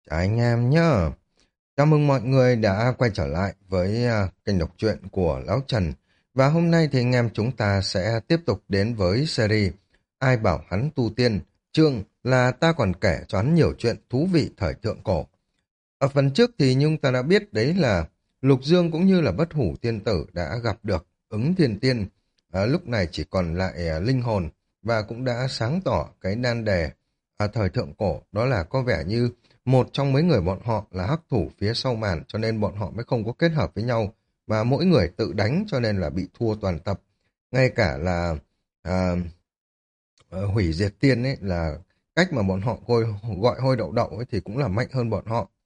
Chào anh em nhá. Chào mừng mọi người đã quay trở lại với kênh đọc truyện của Lão Trần. Và hôm nay thì anh em chúng ta sẽ tiếp tục đến với series Ai bảo hắn tu tiên, chương là ta còn kể cho hắn nhiều chuyện thú vị thời thượng cổ. Ở phần trước thì chúng ta đã biết đấy là Lục Dương cũng như là Bất Hủ Tiên Tử đã gặp được ứng thiên tiên. Lúc này chỉ còn lại linh hồn và cũng đã sáng tỏ cái nan đề thời thượng cổ, đó là có vẻ như một trong mấy người bọn họ là hắc thủ phía sau màn, cho nên bọn họ mới không có kết hợp với nhau và mỗi người tự đánh cho nên là bị thua toàn tập. Ngay cả là à, hủy diệt tiên ấy, là cách mà bọn họ gọi hôi đậu đậu ấy, thì cũng là mạnh hơn bọn họ.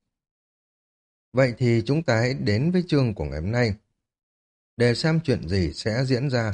Vậy thì chúng ta hãy đến với chương của ngày hôm nay để xem chuyện gì sẽ diễn ra.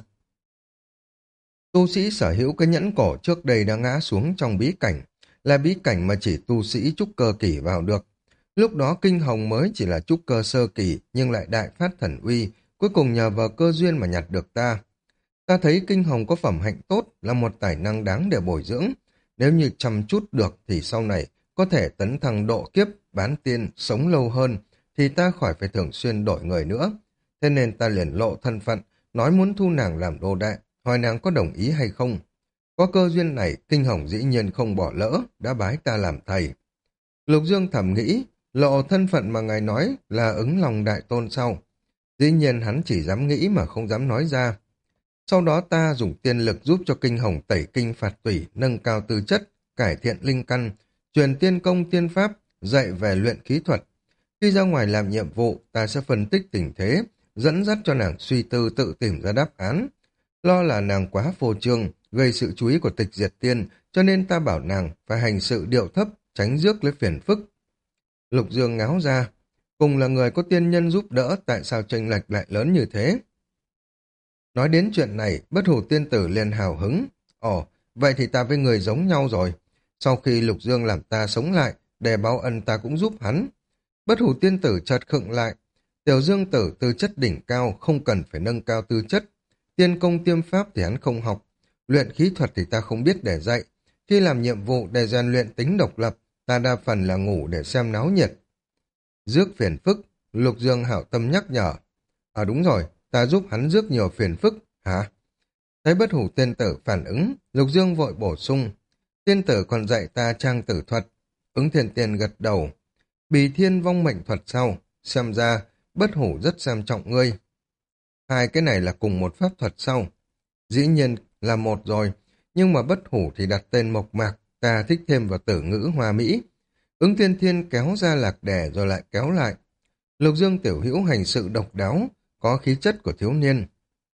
Tu sĩ sở hữu cái nhẫn cổ trước đây đã ngã xuống trong bí cảnh, là bí cảnh mà chỉ tu sĩ trúc cơ kỳ vào được. Lúc đó Kinh Hồng mới chỉ là trúc cơ sơ kỳ nhưng lại đại phát thần uy, cuối cùng nhờ vào cơ duyên mà nhặt được ta. Ta thấy Kinh Hồng có phẩm hạnh tốt, là một tài năng đáng để bồi dưỡng. Nếu như chăm chút được thì sau này có thể tấn thăng độ kiếp, bán tiên, sống lâu hơn, thì ta khỏi phải thường xuyên đổi người nữa. Thế nên ta liền lộ thân phận, nói muốn thu nàng làm đô đệ, hỏi nàng có đồng ý hay không. Có cơ duyên này, Kinh Hồng dĩ nhiên không bỏ lỡ, đã bái ta làm thầy. Lục Dương thầm nghĩ, lộ thân phận mà ngài nói là ứng lòng đại tôn sau. Dĩ nhiên hắn chỉ dám nghĩ mà không dám nói ra. Sau đó ta dùng tiên lực giúp cho Kinh Hồng tẩy kinh phạt tủy, nâng cao tư chất, cải thiện linh căn, truyền tiên công tiên pháp, dạy về luyện khí thuật. Khi ra ngoài làm nhiệm vụ, ta sẽ phân tích tình thế, dẫn dắt cho nàng suy tư tự tìm ra đáp án. Lo là nàng quá phô trương, gây sự chú ý của tịch diệt tiên, cho nên ta bảo nàng phải hành sự điệu thấp, tránh rước lấy phiền phức. Lục Dương ngáo ra, cùng là người có tiên nhân giúp đỡ, tại sao chênh lệch lại lớn như thế? Nói đến chuyện này, Bất Hủ Tiên Tử liền hào hứng. Ồ, vậy thì ta với người giống nhau rồi. Sau khi Lục Dương làm ta sống lại, để báo ân ta cũng giúp hắn. Bất Hủ Tiên Tử chợt khựng lại. Tiểu Dương Tử tư chất đỉnh cao, không cần phải nâng cao tư chất. Tiên công tiêm pháp thì hắn không học. Luyện khí thuật thì ta không biết để dạy. Khi làm nhiệm vụ để rèn luyện tính độc lập, ta đa phần là ngủ để xem náo nhiệt. Rước phiền phức, Lục Dương hảo tâm nhắc nhở. Đúng rồi, ta giúp hắn rước nhiều phiền phức, hả? Thấy Bất Hủ Tiên Tử phản ứng, Lục Dương vội bổ sung. Tiên tử còn dạy ta trang tử thuật. Ứng Thiên Tiên gật đầu. Bì thiên vong mệnh thuật sau, xem ra Bất Hủ rất xem trọng ngươi. Hai cái này là cùng một pháp thuật sau. Dĩ nhiên là một rồi, nhưng mà Bất Hủ thì đặt tên mộc mạc, ta thích thêm vào tử ngữ hoa mỹ. Ứng Thiên Thiên kéo ra lạc đẻ rồi lại kéo lại. Lục Dương tiểu hữu hành sự độc đáo, có khí chất của thiếu niên.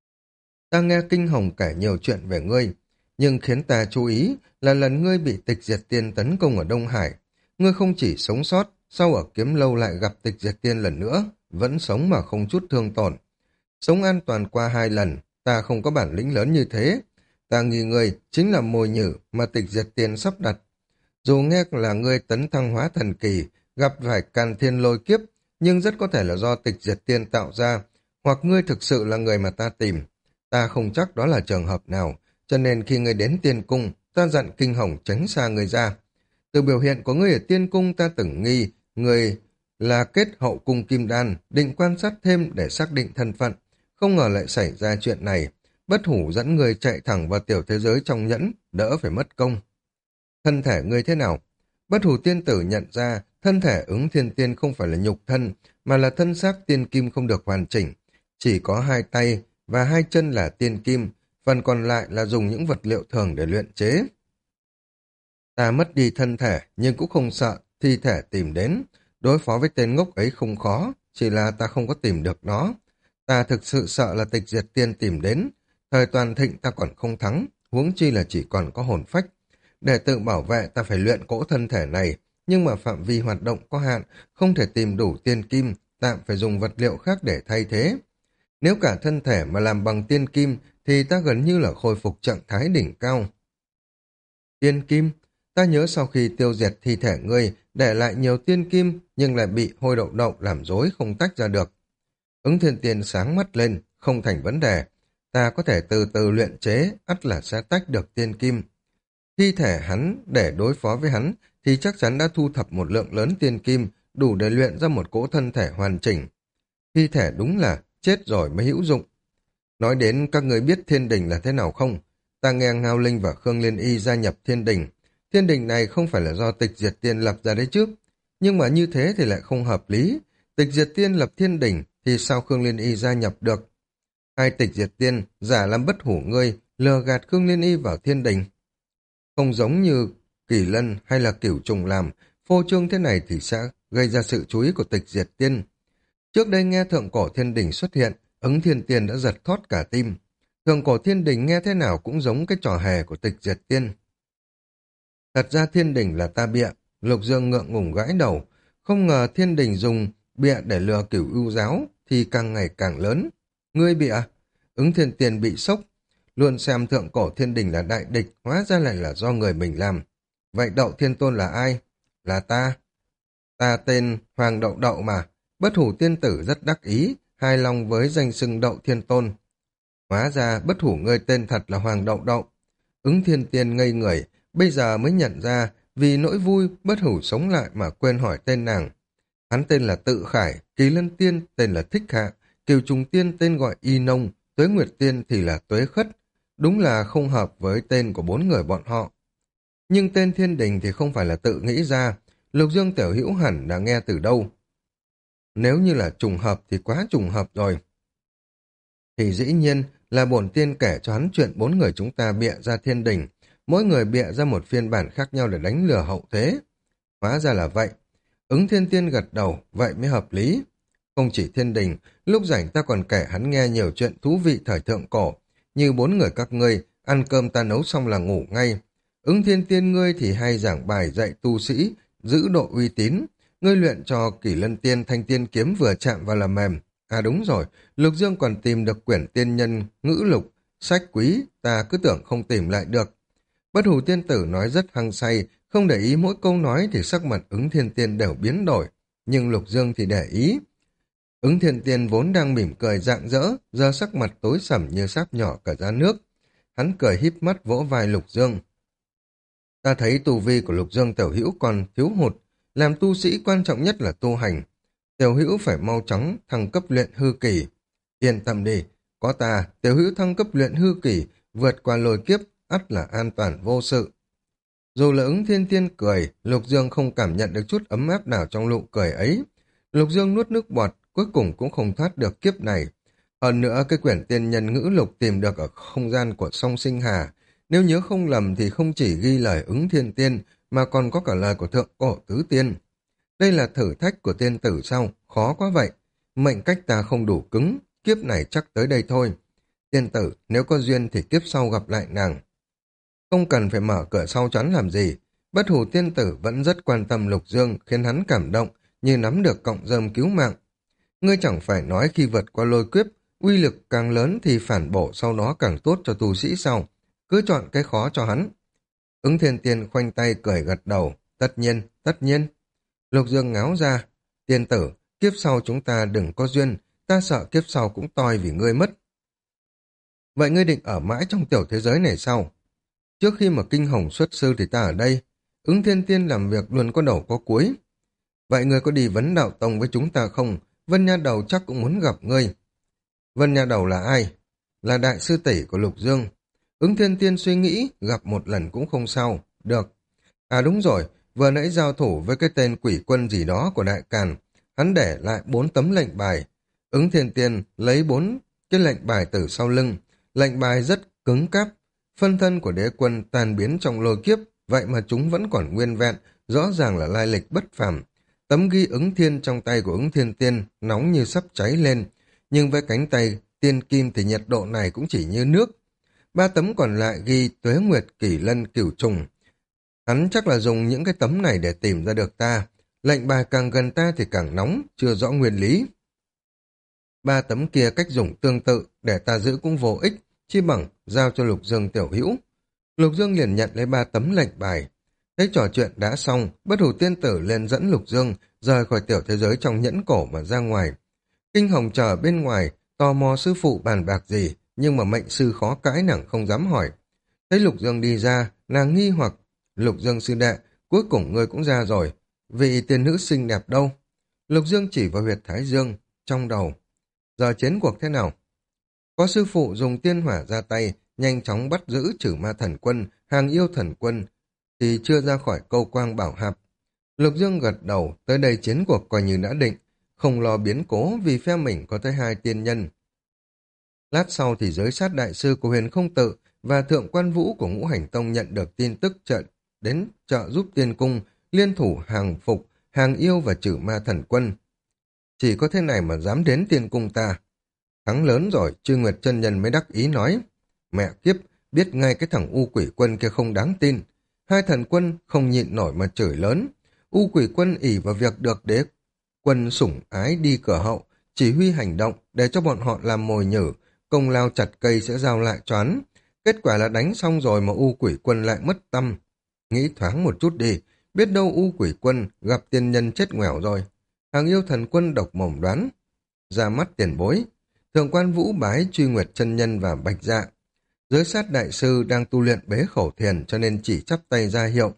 Ta nghe Kinh Hồng kể nhiều chuyện về ngươi, nhưng khiến ta chú ý là lần ngươi bị tịch diệt tiên tấn công ở Đông Hải. Ngươi không chỉ sống sót, sau ở Kiếm Lâu lại gặp tịch diệt tiên lần nữa, vẫn sống mà không chút thương tổn. Sống an toàn qua 2 lần, ta không có bản lĩnh lớn như thế. Ta nghi ngươi chính là mồi nhử mà tịch diệt tiên sắp đặt. Dù nghe là ngươi tấn thăng hóa thần kỳ, gặp phải càn thiên lôi kiếp, nhưng rất có thể là do tịch diệt tiên tạo ra, hoặc ngươi thực sự là người mà ta tìm. Ta không chắc đó là trường hợp nào, cho nên khi ngươi đến tiên cung, ta dặn Kinh Hồng tránh xa ngươi ra. Từ biểu hiện của ngươi ở tiên cung ta từng nghi, ngươi là kết hậu cung kim đan, định quan sát thêm để xác định thân phận. Không ngờ lại xảy ra chuyện này. Bất Hủ dẫn ngươi chạy thẳng vào tiểu thế giới trong nhẫn, đỡ phải mất công. Thân thể ngươi thế nào? Bất Hủ Tiên Tử nhận ra thân thể ứng thiên tiên không phải là nhục thân, mà là thân xác tiên kim không được hoàn chỉnh. Chỉ có 2 tay và 2 chân là tiên kim, phần còn lại là dùng những vật liệu thường để luyện chế. Ta mất đi thân thể, nhưng cũng không sợ thi thể tìm đến. Đối phó với tên ngốc ấy không khó, chỉ là ta không có tìm được nó. Ta thực sự sợ là tịch diệt tiên tìm đến. Thời toàn thịnh ta còn không thắng, huống chi là chỉ còn có hồn phách. Để tự bảo vệ ta phải luyện cỗ thân thể này, nhưng mà phạm vi hoạt động có hạn, không thể tìm đủ tiên kim, tạm phải dùng vật liệu khác để thay thế. Nếu cả thân thể mà làm bằng tiên kim, thì ta gần như là khôi phục trạng thái đỉnh cao. Tiên kim, ta nhớ sau khi tiêu diệt thi thể ngươi, để lại nhiều tiên kim, nhưng lại bị hôi đậu đậu làm rối không tách ra được. Ứng Thiên Tiên sáng mắt lên, không thành vấn đề. Ta có thể từ từ luyện chế, ắt là sẽ tách được tiên kim. Thi thể hắn để đối phó với hắn thì chắc chắn đã thu thập một lượng lớn tiên kim, đủ để luyện ra một cỗ thân thể hoàn chỉnh. Thi thể đúng là chết rồi mới hữu dụng. Nói đến các người biết thiên đình là thế nào không? Ta nghe Ngao Linh và Khương Liên Y gia nhập thiên đình. Thiên đình này không phải là do Tịch Diệt Tiên lập ra đấy trước. Nhưng mà như thế thì lại không hợp lý. Tịch Diệt Tiên lập thiên đình thì sao Khương Liên Y gia nhập được? Hai Tịch Diệt Tiên giả làm bất hủ ngươi, lừa gạt Khương Liên Y vào thiên đình. Không giống như Kỳ Lân hay là Cửu Trùng làm, phô trương thế này thì sẽ gây ra sự chú ý của Tịch Diệt Tiên. Trước đây nghe Thượng Cổ Thiên Đình xuất hiện, Ứng Thiên Tiên đã giật thót cả tim. Thượng Cổ Thiên Đình nghe thế nào cũng giống cái trò hề của Tịch Diệt Tiên. Thật ra Thiên Đình là ta bịa, Lục Dương ngượng ngùng gãi đầu. Không ngờ Thiên Đình dùng bịa để lừa Cửu Ưu giáo thì càng ngày càng lớn. Ngươi bịa? Ứng Thiên Tiên bị sốc. Luôn xem Thượng Cổ Thiên Đình là đại địch, hóa ra lại là do người mình làm. Vậy Đậu Thiên Tôn là ai? Là ta. Ta tên Hoàng Đậu Đậu mà. Bất hủ tiên tử rất đắc ý, hài lòng với danh xưng Đậu Thiên Tôn. Hóa ra bất hủ ngươi tên thật là Hoàng Đậu Đậu. Ứng Thiên Tiên ngây người, bây giờ mới nhận ra vì nỗi vui bất hủ sống lại mà quên hỏi tên nàng. Hắn tên là Tự Khải, Kỳ Lân Tiên tên là Thích Hạ, Kiều Trùng Tiên tên gọi Y Nông, Tuế Nguyệt Tiên thì là Tuế Khất. Đúng là không hợp với tên của bốn người bọn họ. Nhưng tên Thiên Đình thì không phải là tự nghĩ ra, Lục Dương Tiểu Hữu hẳn đã nghe từ đâu. Nếu như là trùng hợp thì quá trùng hợp rồi. Thì dĩ nhiên là bổn tiên kể cho hắn chuyện bốn người chúng ta bịa ra thiên đình, mỗi người bịa ra một phiên bản khác nhau để đánh lừa hậu thế. Hóa ra là vậy. Ứng Thiên Tiên gật đầu, vậy mới hợp lý. Không chỉ thiên đình, lúc rảnh ta còn kể hắn nghe nhiều chuyện thú vị thời thượng cổ, như bốn người các ngươi, ăn cơm ta nấu xong là ngủ ngay. Ứng Thiên Tiên ngươi thì hay giảng bài dạy tu sĩ, giữ độ uy tín. Ngươi luyện cho Kỷ Lân Tiên thanh tiên kiếm vừa chạm vào là mềm. À đúng rồi, Lục Dương còn tìm được quyển tiên nhân ngữ lục, sách quý, ta cứ tưởng không tìm lại được. Bất hủ tiên tử nói rất hăng say, không để ý mỗi câu nói thì sắc mặt Ứng Thiên Tiên đều biến đổi, nhưng Lục Dương thì để ý. Ứng Thiên Tiên vốn đang mỉm cười rạng rỡ, giờ sắc mặt tối sầm như sáp nhỏ cả ra nước. Hắn cười híp mắt vỗ vai Lục Dương. Ta thấy tu vi của Lục Dương Tiểu Hữu còn thiếu hụt, làm tu sĩ quan trọng nhất là tu hành. Tiểu Hữu phải mau chóng thăng cấp luyện hư kỳ. Yên tâm đi, có ta, Tiểu Hữu thăng cấp luyện hư kỳ, vượt qua lôi kiếp, ắt là an toàn vô sự. Dù là Ứng Thiên Tiên cười, Lục Dương không cảm nhận được chút ấm áp nào trong nụ cười ấy. Lục Dương nuốt nước bọt, cuối cùng cũng không thoát được kiếp này. Hơn nữa, cái quyển tiên nhân ngữ lục tìm được ở không gian của song Sinh Hà, nếu nhớ không lầm thì không chỉ ghi lời Ứng Thiên Tiên, mà còn có cả lời của Thượng Cổ Tứ Tiên. Đây là thử thách của tiên tử sao? Khó quá vậy. Mệnh cách ta không đủ cứng, kiếp này chắc tới đây thôi. Tiên tử, nếu có duyên thì kiếp sau gặp lại nàng. Không cần phải mở cửa sau chắn làm gì. Bất hủ tiên tử vẫn rất quan tâm Lục Dương, khiến hắn cảm động, như nắm được cọng rơm cứu mạng. Ngươi chẳng phải nói khi vượt qua lôi kiếp, uy lực càng lớn thì phản bổ sau đó càng tốt cho tu sĩ sau. Cứ chọn cái khó cho hắn. Ứng Thiên Tiên khoanh tay cười gật đầu. Tất nhiên, tất nhiên. Lục Dương ngáo ra. Tiên tử, kiếp sau chúng ta đừng có duyên, ta sợ kiếp sau cũng toi vì ngươi mất. Vậy ngươi định ở mãi trong tiểu thế giới này sao? Trước khi mà kinh hồng xuất sư thì ta ở đây. Ứng Thiên Tiên làm việc luôn có đầu có cuối. Vậy ngươi có đi vấn đạo tông với chúng ta không? Vân Nha Đầu chắc cũng muốn gặp ngươi. Vân Nha Đầu là ai? Là đại sư tỷ của Lục Dương. Ứng Thiên Tiên suy nghĩ, gặp một lần cũng không sao. Được. À đúng rồi, vừa nãy giao thủ với cái tên quỷ quân gì đó của Đại Càn, hắn để lại 4 tấm lệnh bài. Ứng Thiên Tiên lấy 4 cái lệnh bài từ sau lưng. Lệnh bài rất cứng cáp. Phân thân của đế quân tan biến trong lôi kiếp, vậy mà chúng vẫn còn nguyên vẹn, rõ ràng là lai lịch bất phàm. Tấm ghi ứng thiên trong tay của Ứng Thiên Tiên nóng như sắp cháy lên, nhưng với cánh tay tiên kim thì nhiệt độ này cũng chỉ như nước. 3 tấm còn lại ghi Tuế Nguyệt, Kỷ Lân, Cửu Trùng. Hắn chắc là dùng những cái tấm này để tìm ra được ta. Lệnh bài càng gần ta thì càng nóng, chưa rõ nguyên lý. 3 tấm kia cách dùng tương tự, để ta giữ cũng vô ích, chi bằng giao cho Lục Dương Tiểu Hữu. Lục Dương liền nhận lấy 3 tấm lệnh bài. Thấy trò chuyện đã xong, bất hủ tiên tử lên dẫn Lục Dương rời khỏi tiểu thế giới trong nhẫn cổ mà ra ngoài. Kinh Hồng chờ bên ngoài, tò mò sư phụ bàn bạc gì, nhưng mà mệnh sư khó cãi nàng không dám hỏi. Thấy Lục Dương đi ra, nàng nghi hoặc, Lục Dương sư đệ, cuối cùng ngươi cũng ra rồi. Vị tiên nữ xinh đẹp đâu? Lục Dương chỉ vào huyệt thái dương, trong đầu. Giờ chiến cuộc thế nào? Có sư phụ dùng tiên hỏa ra tay, nhanh chóng bắt giữ trừ ma thần quân, hàng yêu thần quân, thì chưa ra khỏi câu quang bảo hạp. Lục Dương gật đầu, tới đây chiến cuộc coi như đã định, không lo biến cố vì phe mình có tới 2 tiên nhân. Lát sau thì giới sát đại sư của Huyền Không Tự và thượng quan vũ của Ngũ Hành Tông nhận được tin tức đến trợ giúp tiên cung, liên thủ hàng phục, hàng yêu và trừ ma thần quân. Chỉ có thế này mà dám đến tiên cung ta. Thắng lớn rồi, Chư Nguyệt chân nhân mới đắc ý nói. Mẹ kiếp, biết ngay cái thằng U Quỷ Quân kia không đáng tin. 2 thần quân không nhịn nổi mà chửi lớn. U Quỷ Quân ỷ vào việc được đế quân sủng ái đi cửa hậu, chỉ huy hành động để cho bọn họ làm mồi nhử, công lao chặt cây sẽ giao lại choán. Kết quả là đánh xong rồi mà U Quỷ Quân lại mất tâm. Nghĩ thoáng một chút đi, biết đâu U Quỷ Quân gặp tiên nhân chết ngoẻo rồi. Hàng yêu thần quân độc mồm đoán. Ra mắt tiền bối, thượng quan vũ bái Truy Nguyệt chân nhân và Bạch Dạ. Giới sát đại sư đang tu luyện bế khẩu thiền cho nên chỉ chắp tay ra hiệu.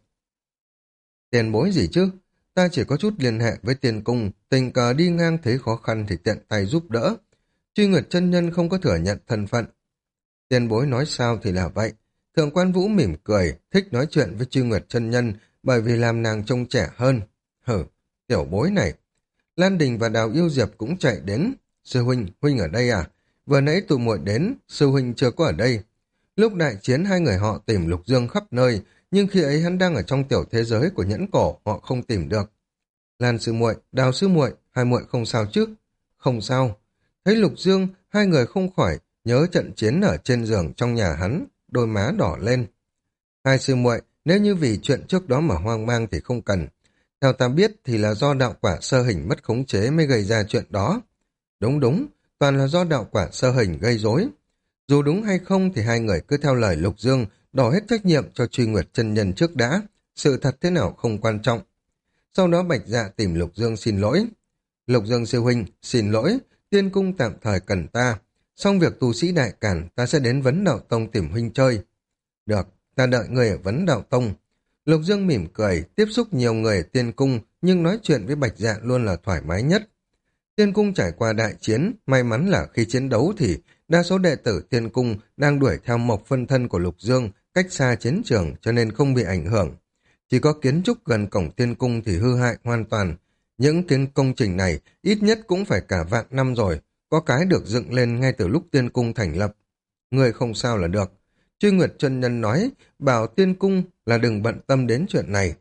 Tiền bối gì chứ? Ta chỉ có chút liên hệ với tiền cung, tình cờ đi ngang thấy khó khăn thì tiện tay giúp đỡ. Truy Nguyệt chân nhân không có thừa nhận thân phận. Tiền bối nói sao thì là vậy. Thượng quan vũ mỉm cười, thích nói chuyện với Truy Nguyệt chân nhân bởi vì làm nàng trông trẻ hơn. Hử, tiểu bối này. Lan Đình và Đào Yêu Diệp cũng chạy đến. Sư huynh, huynh ở đây à? Vừa nãy tụi muội đến, sư huynh chưa có ở đây. Lúc đại chiến 2 người họ tìm Lục Dương khắp nơi, nhưng khi ấy hắn đang ở trong tiểu thế giới của nhẫn cổ, họ không tìm được. Lan sư muội, Đào sư muội, 2 muội không sao chứ? Không sao. Thấy Lục Dương, 2 người không khỏi nhớ trận chiến ở trên giường trong nhà hắn, đôi má đỏ lên. 2 sư muội, nếu như vì chuyện trước đó mà hoang mang thì không cần. Theo ta biết thì là do đạo quả sơ hình mất khống chế mới gây ra chuyện đó. Đúng, toàn là do đạo quả sơ hình gây rối. Dù đúng hay không thì 2 người cứ theo lời Lục Dương, đổ hết trách nhiệm cho Truy Nguyệt chân nhân trước đã. Sự thật thế nào không quan trọng. Sau đó Bạch Dạ tìm Lục Dương xin lỗi. Lục Dương sư huynh, xin lỗi, tiên cung tạm thời cần ta. Xong việc tu sĩ đại càn, ta sẽ đến Vấn Đạo Tông tìm huynh chơi. Được, ta đợi người ở Vấn Đạo Tông. Lục Dương mỉm cười, tiếp xúc nhiều người ở tiên cung, nhưng nói chuyện với Bạch Dạ luôn là thoải mái nhất. Tiên cung trải qua đại chiến, may mắn là khi chiến đấu thì đa số đệ tử tiên cung đang đuổi theo mộc phân thân của Lục Dương, cách xa chiến trường cho nên không bị ảnh hưởng. Chỉ có kiến trúc gần cổng tiên cung thì hư hại hoàn toàn. Những công trình này ít nhất cũng phải cả vạn năm rồi, có cái được dựng lên ngay từ lúc tiên cung thành lập. Người không sao là được. Truy Nguyệt chân nhân nói, bảo tiên cung là đừng bận tâm đến chuyện này.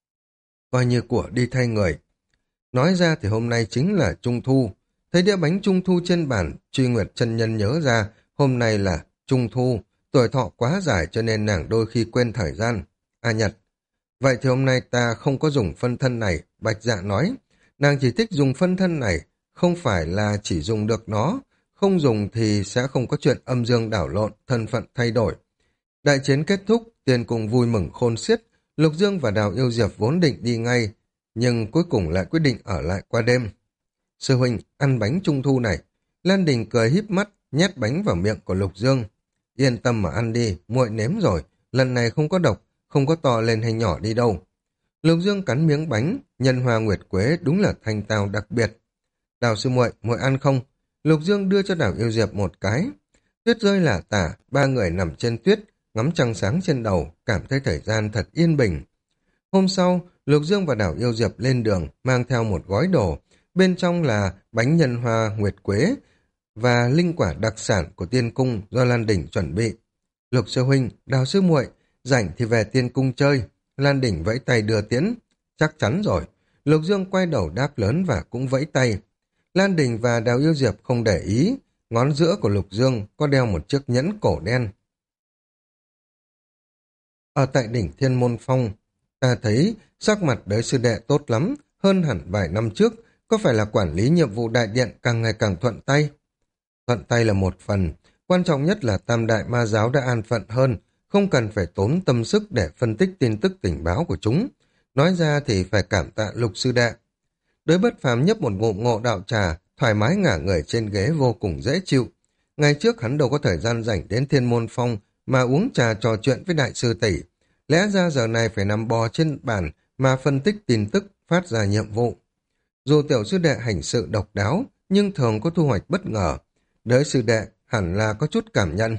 Coi như của đi thay người. Nói ra thì hôm nay chính là Trung Thu. Thấy đĩa bánh Trung Thu trên bàn, Truy Nguyệt chân nhân nhớ ra, hôm nay là Trung Thu, tuổi thọ quá dài cho nên nàng đôi khi quên thời gian. À Nhật, vậy thì hôm nay ta không có dùng phân thân này, Bạch Dạ nói. Nàng chỉ thích dùng phân thân này, không phải là chỉ dùng được nó, không dùng thì sẽ không có chuyện âm dương đảo lộn, thân phận thay đổi. Đại chiến kết thúc, tiên cung vui mừng khôn xiết, Lục Dương và Đào Yêu Diệp vốn định đi ngay, nhưng cuối cùng lại quyết định ở lại qua đêm. Sư huynh, ăn bánh Trung Thu này. Lan Đình cười híp mắt, nhét bánh vào miệng của Lục Dương. Yên tâm mà ăn đi, muội nếm rồi, lần này không có độc, không có to lên hay nhỏ đi đâu. Lục Dương cắn miếng bánh, nhân hoa nguyệt quế đúng là thanh tao đặc biệt. Đào sư muội, muội ăn không? Lục Dương đưa cho Đào Yêu Diệp một cái. Tuyết rơi lả tả, 3 người nằm trên tuyết, ngắm trăng sáng trên đầu, cảm thấy thời gian thật yên bình. Hôm sau, Lục Dương và Đào Yêu Diệp lên đường, mang theo một gói đồ, bên trong là bánh nhân hoa nguyệt quế và linh quả đặc sản của tiên cung do Lan Đỉnh chuẩn bị. Lục sư huynh, Đào sư muội, rảnh thì về tiên cung chơi. Lan Đỉnh vẫy tay đưa tiễn. Chắc chắn rồi. Lục Dương quay đầu đáp lớn và cũng vẫy tay. Lan Đình và Đào Yêu Diệp không để ý, ngón giữa của Lục Dương có đeo một chiếc nhẫn cổ đen. Ở tại đỉnh Thiên Môn Phong, ta thấy sắc mặt đới sư đệ tốt lắm, hơn hẳn vài năm trước, có phải là quản lý nhiệm vụ đại điện càng ngày càng thuận tay? Thuận tay là một phần, quan trọng nhất là Tam Đại Ma Giáo đã an phận hơn, không cần phải tốn tâm sức để phân tích tin tức tình báo của chúng. Nói ra thì phải cảm tạ Lục sư đệ. Đới Bất Phàm nhấp một ngụm ngộ đạo trà, thoải mái ngả người trên ghế vô cùng dễ chịu. Ngày trước hắn đâu có thời gian rảnh đến Thiên Môn Phong mà uống trà trò chuyện với đại sư tỷ. Lẽ ra giờ này phải nằm bò trên bàn mà phân tích tin tức, phát ra nhiệm vụ. Dù tiểu sư đệ hành sự độc đáo, nhưng thường có thu hoạch bất ngờ. Đới sư đệ hẳn là có chút cảm nhận.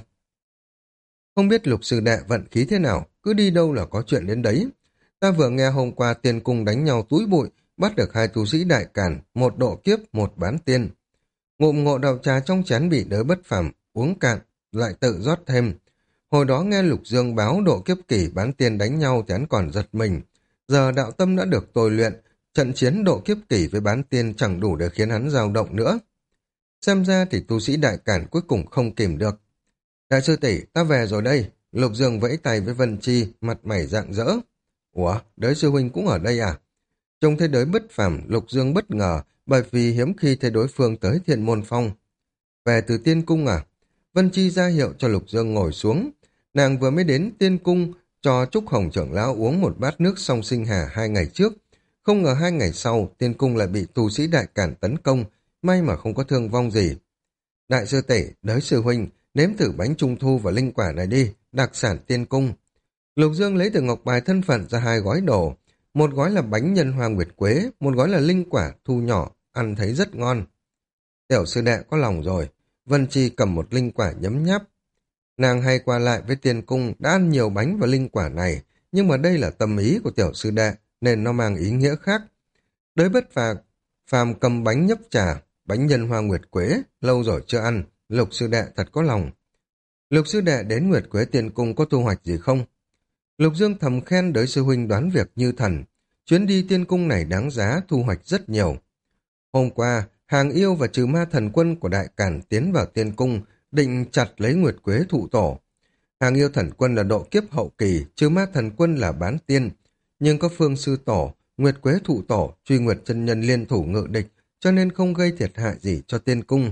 Không biết Lục sư đệ vận khí thế nào, cứ đi đâu là có chuyện đến đấy. Ta vừa nghe hôm qua tiên cung đánh nhau túi bụi, bắt được 2 tu sĩ đại càn, một độ kiếp, một bán tiên. Ngụm ngộ đầu trà trong chén bị Đới Bất Phàm uống cạn, lại tự rót thêm. Hồi đó nghe Lục Dương báo độ kiếp kỷ bán tiên đánh nhau thì hắn còn giật mình. Giờ đạo tâm đã được tôi luyện, trận chiến độ kiếp kỷ với bán tiên chẳng đủ để khiến hắn dao động nữa. Xem ra thì tu sĩ đại cản cuối cùng không kìm được. Đại sư tỷ, ta về rồi đây. Lục Dương vẫy tay với Vân Chi, mặt mày rạng rỡ. Ủa, Đới sư huynh cũng ở đây à? Trông thấy Đới Bất Phàm, Lục Dương bất ngờ, bởi vì hiếm khi thấy đối phương tới Thiên Môn Phong. Về từ Tiên Cung à? Vân Chi ra hiệu cho Lục Dương ngồi xuống. Nàng vừa mới đến Tiên Cung, cho Trúc Hồng trưởng lão uống một bát nước song sinh hà 2 ngày trước. Không ngờ 2 ngày sau, Tiên Cung lại bị tu sĩ đại cản tấn công, may mà không có thương vong gì. Đại sư tỷ, Đới sư huynh, nếm thử bánh trung thu và linh quả này đi, đặc sản Tiên Cung. Lục Dương lấy từ ngọc bài thân phận ra 2 gói đồ, một gói là bánh nhân hoa nguyệt quế, một gói là linh quả thu nhỏ, ăn thấy rất ngon. Tiểu sư đệ có lòng rồi, Vân Chi cầm một linh quả nhấm nháp. Nàng hay qua lại với Tiên Cung đã ăn nhiều bánh và linh quả này, nhưng mà đây là tâm ý của tiểu sư đệ, nên nó mang ý nghĩa khác. Đới Bất Phàm cầm bánh nhấp trà, bánh nhân hoa nguyệt quế, lâu rồi chưa ăn, Lục sư đệ thật có lòng. Lục sư đệ đến Nguyệt Quế Tiên Cung có thu hoạch gì không? Lục Dương thầm khen Đới sư huynh đoán việc như thần. Chuyến đi Tiên Cung này đáng giá, thu hoạch rất nhiều. Hôm qua, Hàng Yêu và Trừ Ma Thần Quân của Đại Càn tiến vào Tiên Cung, định chặt lấy Nguyệt Quế thụ tổ. Hàng Yêu Thần Quân là độ kiếp hậu kỳ, Trừ Ma Thần Quân là bán tiên. Nhưng có Phương Sư Tổ, Nguyệt Quế thụ tổ, Truy Nguyệt chân nhân liên thủ ngự địch, cho nên không gây thiệt hại gì cho Tiên Cung.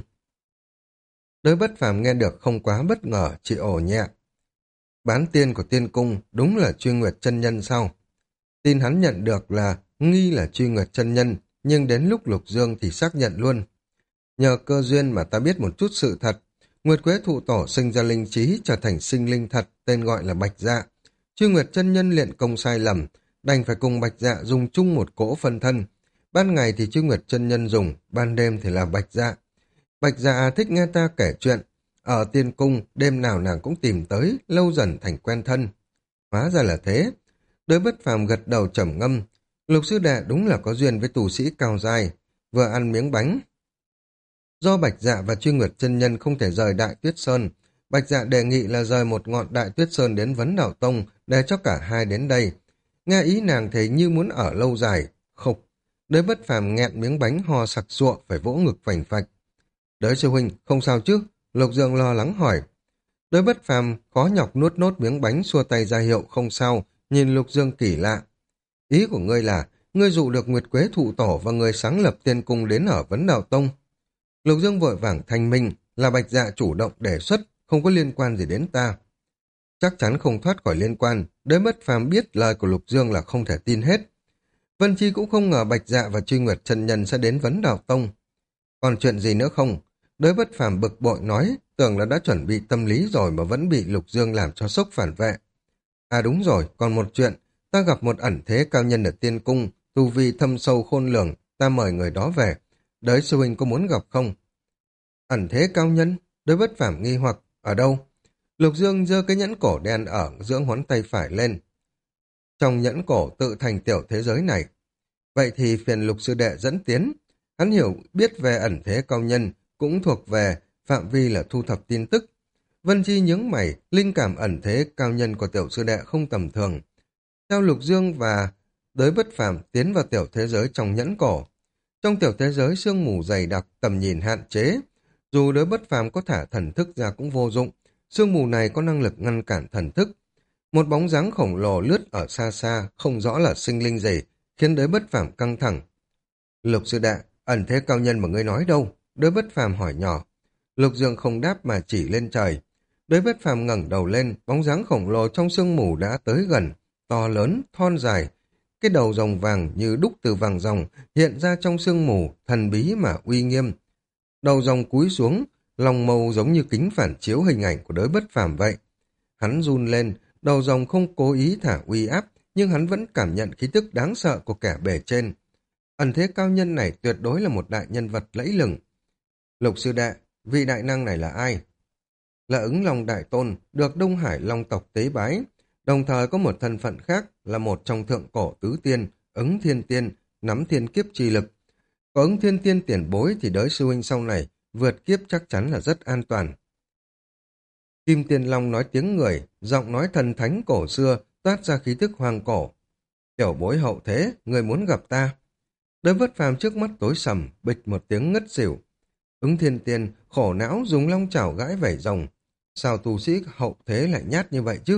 Đới Bất Phàm nghe được không quá bất ngờ, chỉ ồ nhẹ. Bán tiên của Tiên Cung đúng là Truy Nguyệt chân nhân sao? Tin hắn nhận được là nghi là Truy Nguyệt chân nhân, nhưng đến lúc Lục Dương thì xác nhận luôn. Nhờ cơ duyên mà ta biết một chút sự thật. Nguyệt Quế thụ tổ sinh ra linh trí, trở thành sinh linh thật, tên gọi là Bạch Dạ. Truy Nguyệt chân nhân luyện công sai lầm, đành phải cùng Bạch Dạ dùng chung một cỗ phân thân. Ban ngày thì Truy Nguyệt chân nhân dùng, ban đêm thì là Bạch Dạ. Bạch Dạ thích nghe ta kể chuyện. Ở Tiên Cung, đêm nào nàng cũng tìm tới, lâu dần thành quen thân. Hóa ra là thế. Đới Bất Phàm gật đầu trầm ngâm. Lục sư đệ đúng là có duyên với tù sĩ cao dài. Vừa ăn miếng bánh. Do Bạch Dạ và Truy Nguyệt chân nhân không thể rời Đại Tuyết Sơn, Bạch Dạ đề nghị là rời một ngọn Đại Tuyết Sơn đến Vấn Đạo Tông để cho cả hai đến đây. Nghe ý nàng thấy như muốn ở lâu dài. Khục. Đới Bất Phàm nghẹn miếng bánh ho sặc sụa, phải vỗ ngực phành phạch. Đới sư huynh, không sao chứ? Lục Dương lo lắng hỏi. Đới Bất Phàm khó nhọc nuốt nốt miếng bánh, xua tay ra hiệu không sao, nhìn Lục Dương kỳ lạ. Ý của ngươi là, ngươi dụ được Nguyệt Quế thụ tổ và người sáng lập Tiên Cung đến ở Vấn Đạo Tông. Lục Dương vội vàng thanh minh, là Bạch Dạ chủ động đề xuất, không có liên quan gì đến ta. Chắc chắn không thoát khỏi liên quan, Đới Bất Phàm biết lời của Lục Dương là không thể tin hết. Vân Chi cũng không ngờ Bạch Dạ và Truy Nguyệt chân nhân sẽ đến Vấn Đạo Tông. Còn chuyện gì nữa không? Đới Bất Phàm bực bội nói, tưởng là đã chuẩn bị tâm lý rồi mà vẫn bị Lục Dương làm cho sốc phản vệ. À đúng rồi, còn một chuyện, ta gặp một ẩn thế cao nhân ở Tiên Cung, tu vi thâm sâu khôn lường, ta mời người đó về. Đới sư huynh có muốn gặp không? Ẩn thế cao nhân? Đới Bất Phàm nghi hoặc, ở đâu? Lục Dương giơ cái nhẫn cổ đen ở giữa ngón tay phải lên. Trong nhẫn cổ tự thành tiểu thế giới này. Vậy thì phiền Lục sư đệ dẫn tiến. Hắn hiểu biết về ẩn thế cao nhân, cũng thuộc về phạm vi là thu thập tin tức. Vân Chi nhướng mày, linh cảm ẩn thế cao nhân của tiểu sư đệ không tầm thường. Theo Lục Dương và Đới Bất Phàm tiến vào tiểu thế giới trong nhẫn cổ. Trong tiểu thế giới sương mù dày đặc, tầm nhìn hạn chế. Dù Đới Bất Phàm có thả thần thức ra cũng vô dụng, sương mù này có năng lực ngăn cản thần thức. Một bóng dáng khổng lồ lướt ở xa xa, không rõ là sinh linh gì, khiến Đới Bất Phàm căng thẳng. Lục sư đệ, ẩn thế cao nhân mà ngươi nói đâu? Đới Bất Phàm hỏi nhỏ. Lục Dương không đáp mà chỉ lên trời. Đới Bất Phàm ngẩng đầu lên, bóng dáng khổng lồ trong sương mù đã tới gần, to lớn, thon dài. Cái đầu rồng vàng như đúc từ vàng rồng hiện ra trong sương mù, thần bí mà uy nghiêm. Đầu rồng cúi xuống, lòng màu giống như kính phản chiếu hình ảnh của Đới Bất Phàm vậy. Hắn run lên, đầu rồng không cố ý thả uy áp, nhưng hắn vẫn cảm nhận khí tức đáng sợ của kẻ bề trên. Ẩn thế cao nhân này tuyệt đối là một đại nhân vật lẫy lừng. Lục sư đệ, vị đại năng này là ai? Là Ứng Long Đại Tôn, được Đông Hải Long tộc tế bái, đồng thời có một thân phận khác là một trong thượng cổ tứ tiên, Ứng Thiên Tiên, nắm thiên kiếp chi lực. Có Ứng Thiên Tiên tiền bối thì đới sư huynh sau này, vượt kiếp chắc chắn là rất an toàn. Kim Tiên Long nói tiếng người, giọng nói thần thánh cổ xưa, toát ra khí tức hoàng cổ. Tiểu bối hậu thế, người muốn gặp ta. Đới Bất Phàm trước mắt tối sầm, bịch một tiếng ngất xỉu. Ứng Thiên Tiên khổ não dùng long chảo gãi vảy rồng. Sao tu sĩ hậu thế lại nhát như vậy chứ?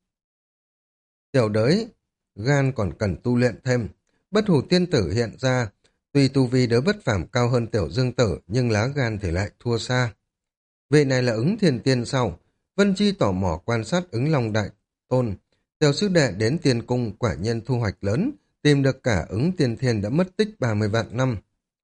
Tiểu đới, gan còn cần tu luyện thêm. Bất Hủ Tiên Tử hiện ra, tuy tu vi Đới Bất Phàm cao hơn Tiểu Dương Tử, nhưng lá gan thì lại thua xa. Vị này là Ứng Thiên Tiên sau. Vân Chi tò mò quan sát Ứng Long Đại Tôn. Tiểu sư đệ đến Tiên Cung quả nhiên thu hoạch lớn, tìm được cả Ứng Tiên Thiên đã mất tích 30 vạn năm.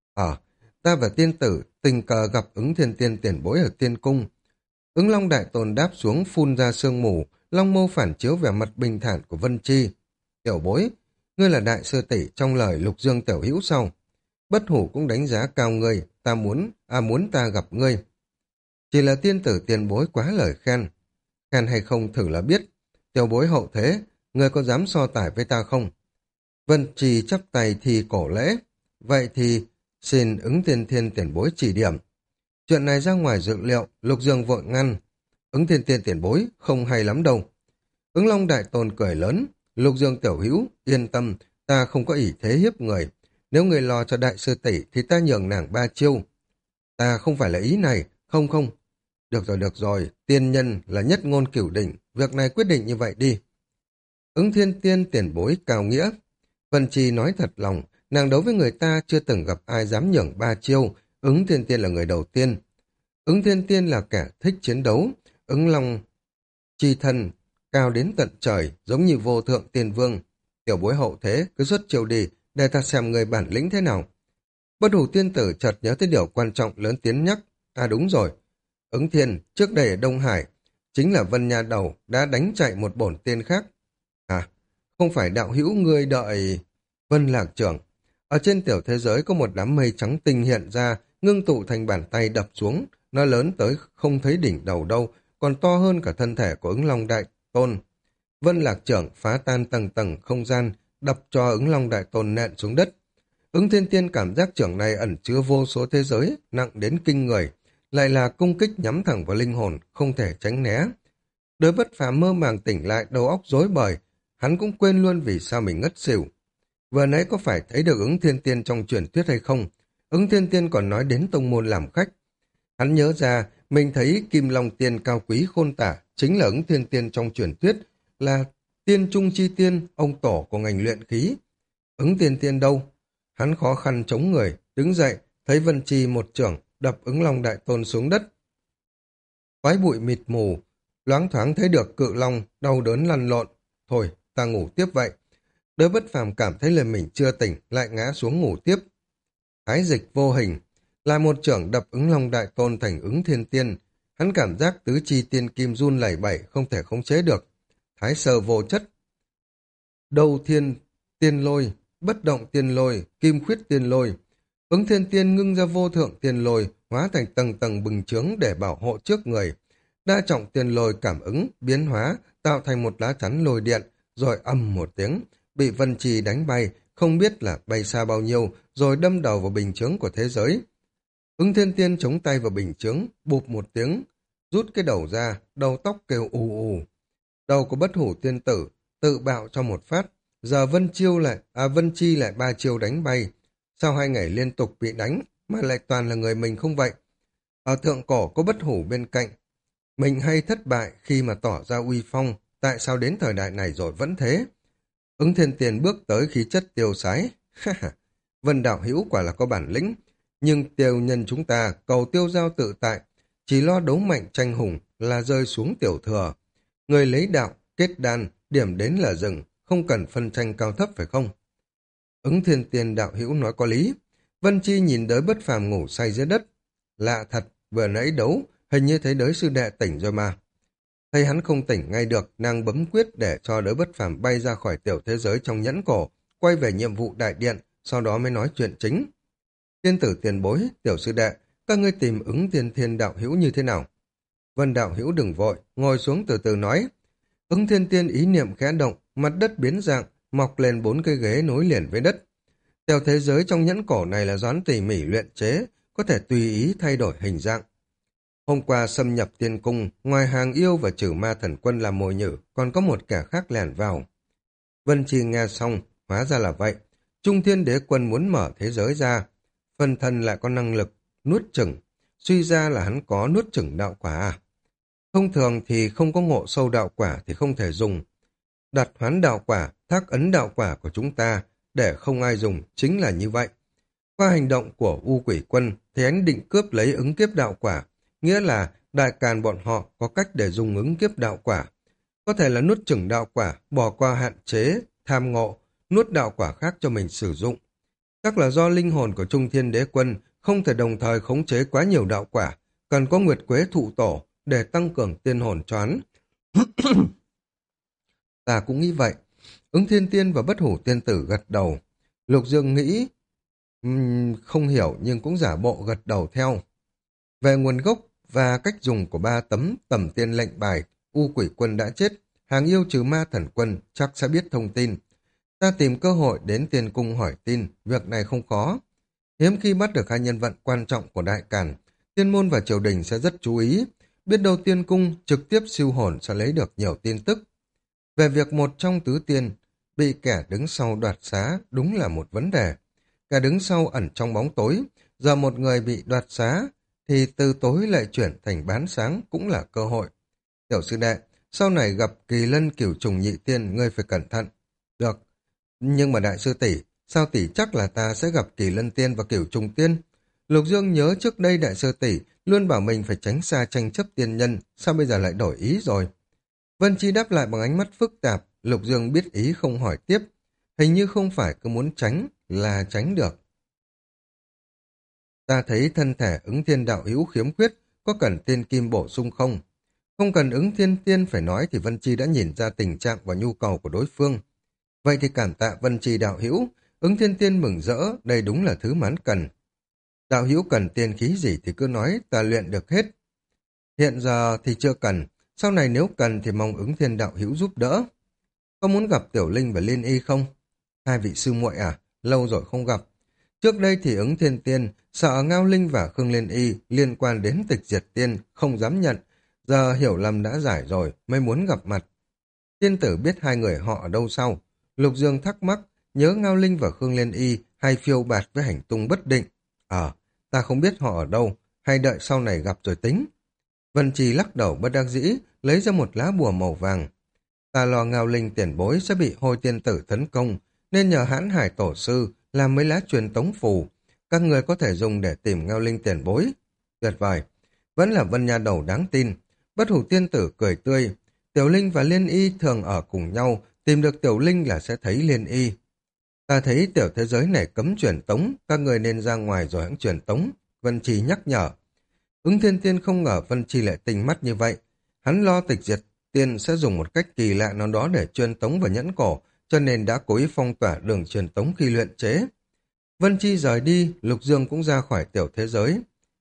Ta và tiên tử tình cờ gặp Ứng Thiên Tiên tiền bối ở Tiên Cung. Ứng Long Đại Tôn đáp xuống phun ra sương mù, long mâu phản chiếu vẻ mặt bình thản của Vân Chi. Tiểu bối, ngươi là đại sư tỷ trong lời Lục Dương tiểu hữu sau. Bất Hủ cũng đánh giá cao ngươi, muốn ta gặp ngươi. Chỉ là tiên tử tiền bối quá lời khen. Khen hay không thử là biết. Tiểu bối hậu thế, ngươi có dám so tải với ta không? Vân Chi chắp tay thì cổ lễ. Vậy thì xin Ứng Thiên Thiên tiền bối chỉ điểm. Chuyện này ra ngoài dự liệu, Lục Dương vội ngăn. Ứng Thiên Thiên tiền bối, không hay lắm đâu. Ứng Long Đại Tôn cười lớn. Lục Dương tiểu hữu, yên tâm, ta không có ỷ thế hiếp người. Nếu người lo cho đại sư tỷ thì ta nhường nàng 3 chiêu. Ta không phải là ý này, không. Được rồi, tiên nhân là nhất ngôn cửu đỉnh, việc này quyết định như vậy đi. Ứng Thiên Tiên tiền bối cao nghĩa. Vân Chi nói thật lòng, nàng đấu với người ta chưa từng gặp ai dám nhường 3 chiêu, Ứng Thiên Tiên là người đầu tiên. Ứng Thiên Tiên là kẻ thích chiến đấu, Ứng Long chi thân cao đến tận trời, giống như vô thượng tiên vương. Tiểu bối hậu thế, cứ xuất chiêu đi, để ta xem người bản lĩnh thế nào. Bất Hủ Tiên Tử chợt nhớ tới điều quan trọng lớn tiếng nhắc. Đúng rồi, Ứng Thiên, trước đây ở Đông Hải, chính là Vân Nha Đầu đã đánh chạy một bổn tiên khác. Không phải đạo hữu ngươi đợi... Vân Lạc Trưởng, ở trên tiểu thế giới có một đám mây trắng tinh hiện ra, ngưng tụ thành bàn tay đập xuống, nó lớn tới không thấy đỉnh đầu đâu, còn to hơn cả thân thể của Ứng Long Đại Tôn. Vân Lạc Trưởng phá tan tầng tầng không gian, đập cho Ứng Long Đại Tôn nện xuống đất. Ứng Thiên Tiên cảm giác trưởng này ẩn chứa vô số thế giới, nặng đến kinh người, lại là công kích nhắm thẳng vào linh hồn, không thể tránh né. Đới Bất Phàm mơ màng tỉnh lại, đầu óc rối bời, hắn cũng quên luôn vì sao mình ngất xỉu. Vừa nãy có phải thấy được Ứng Thiên Tiên trong truyền thuyết hay không? Ứng Thiên Tiên còn nói đến tông môn làm khách. Hắn nhớ ra, mình thấy Kim Long Tiên cao quý khôn tả, chính là Ứng Thiên Tiên trong truyền thuyết, là tiên trung chi tiên, ông tổ của ngành luyện khí. Ứng Thiên Tiên đâu? Hắn khó khăn chống người, đứng dậy, thấy Vân Chi một chưởng đập Ứng Long Đại Tôn xuống đất. Khói bụi mịt mù, loáng thoáng thấy được Cự Long đau đớn lăn lộn. Thôi, ta ngủ tiếp vậy. Đới Bất Phàm cảm thấy là mình chưa tỉnh, lại ngã xuống ngủ tiếp. Thái dịch vô hình, là một chưởng đập Ứng Long Đại Tôn thành Ứng Thiên Tiên. Hắn cảm giác tứ chi tiên kim run lẩy bẩy, không thể khống chế được. Thái sơ vô chất. Đầu thiên tiên lôi, bất động tiên lôi, kim khuyết tiên lôi. Ứng Thiên Tiên ngưng ra vô thượng tiên lôi, hóa thành tầng tầng bừng chướng để bảo hộ trước người. Đa trọng tiên lôi cảm ứng, biến hóa, tạo thành một lá chắn lôi điện, rồi ầm một tiếng, bị Vân Trì đánh bay, không biết là bay xa bao nhiêu, rồi đâm đầu vào bình chướng của thế giới. Ứng Thiên Tiên chống tay vào bình chướng, bụp một tiếng, rút cái đầu ra, đầu tóc kêu ù ù. Đầu của Bất Hủ Tiên Tử tự bạo cho một phát, giờ Vân Chi lại 3 chiêu đánh bay. Sau 2 ngày liên tục bị đánh, mà lại toàn là người mình không vậy? Ở thượng cổ có Bất Hủ bên cạnh. Mình hay thất bại khi mà tỏ ra uy phong, tại sao đến thời đại này rồi vẫn thế? Ứng Thiên Tiên bước tới khí chất tiêu sái. Vân đạo hữu quả là có bản lĩnh, nhưng tiêu nhân chúng ta cầu tiêu giao tự tại, chỉ lo đấu mạnh tranh hùng là rơi xuống tiểu thừa. Người lấy đạo, kết đan, điểm đến là rừng, không cần phân tranh cao thấp phải không? Ứng Thiên Tiên đạo hữu nói có lý. Vân Chi nhìn Đới Bất Phàm ngủ say dưới đất. Lạ thật, vừa nãy đấu, hình như thấy Đới sư đệ tỉnh rồi mà. Thấy hắn không tỉnh ngay được, nàng bấm quyết để cho đỡ bất phàm bay ra khỏi tiểu thế giới trong nhẫn cổ, quay về nhiệm vụ đại điện, sau đó mới nói chuyện chính. Tiên tử tiền bối, tiểu sư đệ, các ngươi tìm ứng thiên thiên đạo hữu như thế nào? Vân đạo hữu đừng vội, ngồi xuống từ từ nói. Ứng thiên tiên ý niệm khẽ động, mặt đất biến dạng, mọc lên 4 cây ghế nối liền với đất. Tiểu thế giới trong nhẫn cổ này là doán tỉ mỉ luyện chế, có thể tùy ý thay đổi hình dạng. Hôm qua xâm nhập tiên cung, ngoài hàng yêu và trừ ma thần quân làm mồi nhử, còn có một kẻ khác lẻn vào. Vân Chi nghe xong, hóa ra là vậy. Trung Thiên Đế Quân muốn mở thế giới ra, phần thân lại có năng lực nuốt chửng, suy ra là hắn có nuốt chửng đạo quả à. Thông thường thì không có ngộ sâu đạo quả thì không thể dùng. Đặt hoán đạo quả, thác ấn đạo quả của chúng ta, để không ai dùng, chính là như vậy. Qua hành động của U Quỷ Quân thì hắn định cướp lấy ứng kiếp đạo quả, nghĩa là đại càn bọn họ có cách để dùng ứng kiếp đạo quả. Có thể là nuốt chửng đạo quả, bỏ qua hạn chế, tham ngộ, nuốt đạo quả khác cho mình sử dụng. Chắc là do linh hồn của Trung Thiên Đế Quân không thể đồng thời khống chế quá nhiều đạo quả, cần có Nguyệt Quế thụ tổ để tăng cường tiên hồn cho hắn. Ta cũng nghĩ vậy. Ứng Thiên Tiên và Bất Hủ Tiên Tử gật đầu. Lục Dương nghĩ không hiểu nhưng cũng giả bộ gật đầu theo. Về nguồn gốc và cách dùng của 3 tấm tẩm tiên lệnh bài, U Quỷ Quân đã chết, hàng yêu trừ ma thần quân chắc sẽ biết thông tin. Ta tìm cơ hội đến tiên cung hỏi tin, việc này không khó. Hiếm khi bắt được hai nhân vật quan trọng của Đại Càn, tiên môn và triều đình sẽ rất chú ý. Biết đâu tiên cung trực tiếp siêu hồn sẽ lấy được nhiều tin tức. Về việc một trong tứ tiên bị kẻ đứng sau đoạt xá đúng là một vấn đề. Kẻ đứng sau ẩn trong bóng tối, giờ một người bị đoạt xá thì từ tối lại chuyển thành bán sáng cũng là cơ hội. Tiểu sư đệ, sau này gặp kỳ lân cửu trùng nhị tiên, ngươi phải cẩn thận. Được, nhưng mà đại sư tỷ, sao tỷ chắc là ta sẽ gặp kỳ lân tiên và cửu trùng tiên? Lục Dương nhớ trước đây đại sư tỷ luôn bảo mình phải tránh xa tranh chấp tiên nhân, sao bây giờ lại đổi ý rồi? Vân Chi đáp lại bằng ánh mắt phức tạp, Lục Dương biết ý không hỏi tiếp. Hình như không phải cứ muốn tránh là tránh được. Ta thấy thân thể ứng thiên đạo hữu khiếm khuyết, có cần tiên kim bổ sung không? Không cần ứng thiên tiên phải nói thì Vân Chi đã nhìn ra tình trạng và nhu cầu của đối phương. Vậy thì cảm tạ Vân Chi đạo hữu, ứng thiên tiên mừng rỡ, đây đúng là thứ mà hắn cần. Đạo hữu cần tiên khí gì thì cứ nói, ta luyện được hết. Hiện giờ thì chưa cần, sau này nếu cần thì mong ứng thiên đạo hữu giúp đỡ. Có muốn gặp Tiểu Linh và Liên Y không? Hai vị sư muội à, lâu rồi không gặp. Trước đây thì ứng thiên tiên, sợ Ngao Linh và Khương Liên Y liên quan đến tịch diệt tiên, không dám nhận. Giờ hiểu lầm đã giải rồi, mới muốn gặp mặt. Tiên tử biết hai người họ ở đâu sau? Lục Dương thắc mắc, nhớ Ngao Linh và Khương Liên Y hay phiêu bạt với hành tung bất định. Ta không biết họ ở đâu, hay đợi sau này gặp rồi tính. Vân Trì lắc đầu bất đắc dĩ, lấy ra một lá bùa màu vàng. Ta lo Ngao Linh tiền bối sẽ bị Hôi tiên tử tấn công, nên nhờ Hãn Hải tổ sư làm mấy lá truyền tống phù. Các người có thể dùng để tìm Ngao Linh tiền bối. Tuyệt vời, vẫn là Vân Nha Đầu đáng tin. Bất Hủ tiên tử cười tươi. Tiểu Linh và Liên Y thường ở cùng nhau, tìm được Tiểu Linh là sẽ thấy Liên Y. Ta thấy tiểu thế giới này cấm truyền tống, các người nên ra ngoài rồi hãng truyền tống. Vân Trì nhắc nhở. Ứng Thiên Tiên không ngờ Vân Trì lại tinh mắt như vậy. Hắn lo tịch diệt tiên sẽ dùng một cách kỳ lạ nào đó để truyền tống vào nhẫn cổ, cho nên đã cố ý phong tỏa đường truyền tống khi luyện chế. Vân Chi rời đi, Lục Dương cũng ra khỏi tiểu thế giới.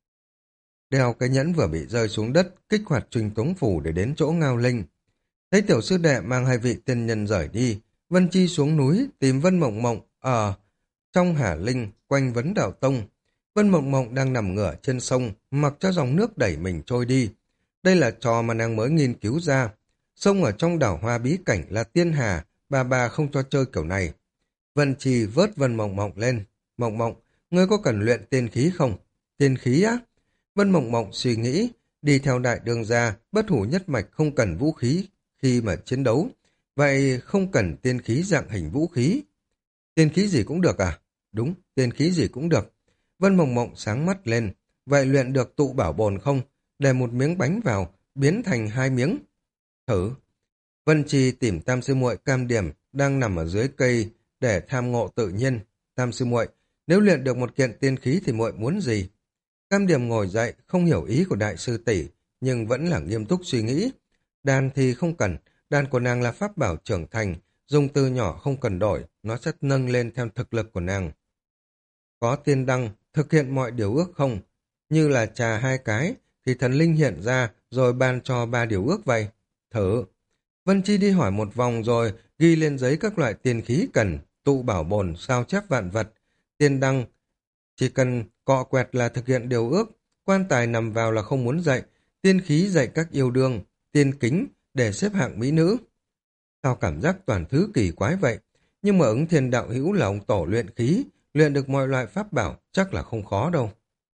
Đeo cái nhẫn vừa bị rơi xuống đất, kích hoạt truyền tống phủ để đến chỗ Ngao Linh. Thấy tiểu sư đệ mang hai vị tiên nhân rời đi, Vân Chi xuống núi tìm Vân Mộng Mộng ở trong Hà Linh quanh Vấn Đạo Tông. Vân Mộng Mộng đang nằm ngửa trên sông, mặc cho dòng nước đẩy mình trôi đi. Đây là trò mà nàng mới nghiên cứu ra. Sông ở trong đảo hoa bí cảnh là tiên hà, bà không cho chơi kiểu này. Vân Chi vớt Vân Mộng Mộng lên. Mộng Mộng, ngươi có cần luyện tiên khí không? Tiên khí á? Vân Mộng Mộng suy nghĩ, đi theo đại đường gia, Bất Hủ nhất mạch không cần vũ khí khi mà chiến đấu. Vậy không cần tiên khí dạng hình vũ khí. Tiên khí gì cũng được à? Đúng, tiên khí gì cũng được. Vân Mộng Mộng sáng mắt lên. Vậy luyện được tụ bảo bồn không? Để một miếng bánh vào, biến thành hai miếng. Thử. Vân Trì tìm Tam sư muội Cam Điểm đang nằm ở dưới cây để tham ngộ tự nhiên. Tam sư muội, nếu luyện được một kiện tiên khí thì muội muốn gì? Cam Điểm ngồi dậy, không hiểu ý của đại sư tỷ, nhưng vẫn là nghiêm túc suy nghĩ. Đan thì không cần, đan của nàng là pháp bảo trưởng thành, dùng từ nhỏ không cần đổi, nó sẽ nâng lên theo thực lực của nàng. Có tiên đăng, thực hiện mọi điều ước không? Như là trà hai cái, thì thần linh hiện ra, rồi ban cho ba điều ước vậy. Thử. Vân Chi đi hỏi một vòng rồi, ghi lên giấy các loại tiên khí cần, tụ bảo bồn, sao chép vạn vật. Tiên đăng, chỉ cần cọ quẹt là thực hiện điều ước, quan tài nằm vào là không muốn dậy, tiên khí dạy các yêu đương, tiên kính để xếp hạng mỹ nữ. Sao cảm giác toàn thứ kỳ quái vậy? Nhưng mà ứng thiên đạo hữu là ông tổ luyện khí, luyện được mọi loại pháp bảo, chắc là không khó đâu.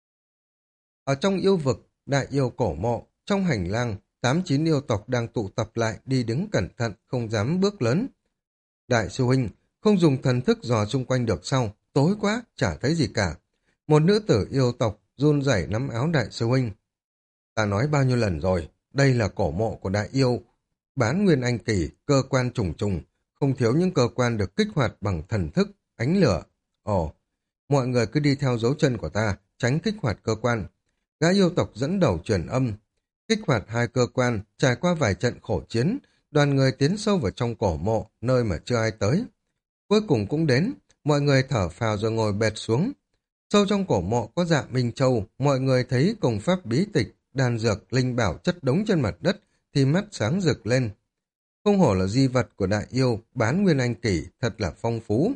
Ở trong yêu vực, đại yêu cổ mộ, trong hành lang, 8-9 yêu tộc đang tụ tập lại đi đứng cẩn thận, không dám bước lớn. Đại sư huynh, không dùng thần thức dò xung quanh được sao? Tối quá, chả thấy gì cả. Một nữ tử yêu tộc run rẩy nắm áo đại sư huynh. Ta nói bao nhiêu lần rồi, đây là cổ mộ của đại yêu. Bán nguyên anh kỳ, cơ quan trùng trùng, không thiếu những cơ quan được kích hoạt bằng thần thức, ánh lửa. Ồ, mọi người cứ đi theo dấu chân của ta, tránh kích hoạt cơ quan. Gã yêu tộc dẫn đầu truyền âm, kích hoạt hai cơ quan, trải qua vài trận khổ chiến, đoàn người tiến sâu vào trong cổ mộ, nơi mà chưa ai tới. Cuối cùng cũng đến, mọi người thở phào rồi ngồi bệt xuống. Sâu trong cổ mộ có Dạ Minh Châu, mọi người thấy cùng pháp bí tịch, đan dược, linh bảo chất đống trên mặt đất, thì mắt sáng rực lên. Không hổ là di vật của đại yêu, bán nguyên anh kỷ, thật là phong phú.